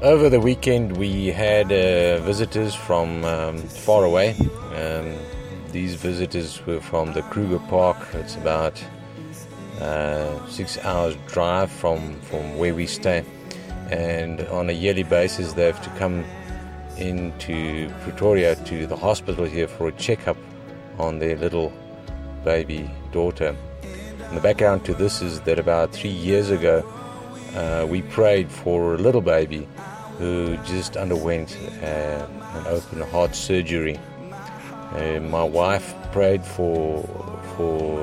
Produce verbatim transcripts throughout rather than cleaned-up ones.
over the weekend we had uh, visitors from um, far away. Um, these visitors were from the Kruger Park. It's about uh, six hours drive from, from where we stay. And on a yearly basis they have to come into Pretoria to the hospital here for a checkup on their little baby daughter. And the background to this is that about three years ago uh, we prayed for a little baby who just underwent uh, an open heart surgery. Uh, my wife prayed for for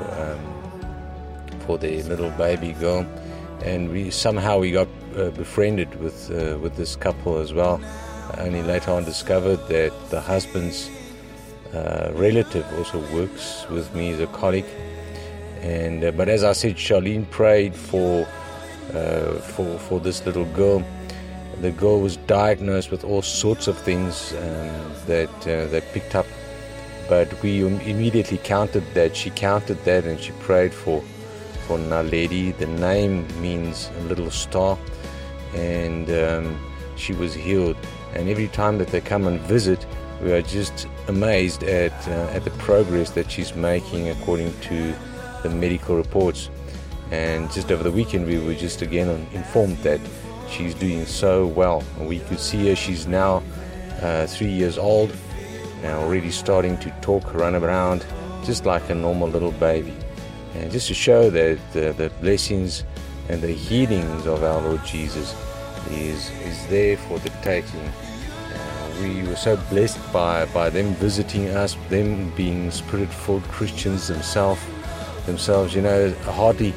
um, for the little baby girl, and we somehow we got uh, befriended with uh, with this couple as well. I only later on discovered that the husband's uh, relative also works with me as a colleague. And uh, but as I said, Charlene prayed for uh, for for this little girl. The girl was diagnosed with all sorts of things um, that uh, that picked up, but we immediately counted that. She counted that, and she prayed for for Naledi. The name means a little star, and um, she was healed. And every time that they come and visit, we are just amazed at uh, at the progress that she's making according to the medical reports. And just over the weekend, we were just again informed that she's doing so well. We could see her. She's now uh, three years old and already starting to talk, run around just like a normal little baby. And just to show that the, the blessings and the healings of our Lord Jesus is is there for the taking. Uh, we were so blessed by, by them visiting us, them being spirit-filled Christians themselves. themselves. You know, hardly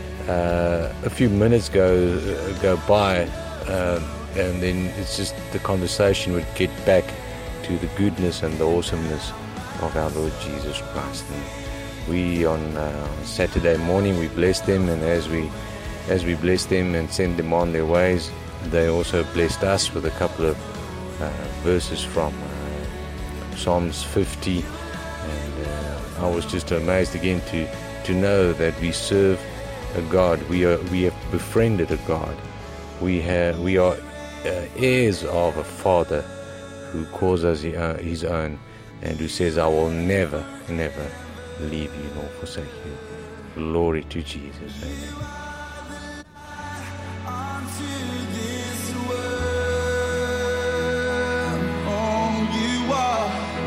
Uh, a few minutes go uh, go by, uh, and then it's just the conversation would get back to the goodness and the awesomeness of our Lord Jesus Christ. And we on uh, Saturday morning we blessed them, and as we as we blessed them and sent them on their ways, they also blessed us with a couple of uh, verses from uh, Psalms fifty, and uh, I was just amazed again to to know that we serve a God. We are we have befriended a God. We have we are uh, heirs of a Father who calls us uh, His own, and who says, "I will never, never leave you nor forsake you." Glory to Jesus. Amen. Unto this world, oh, you are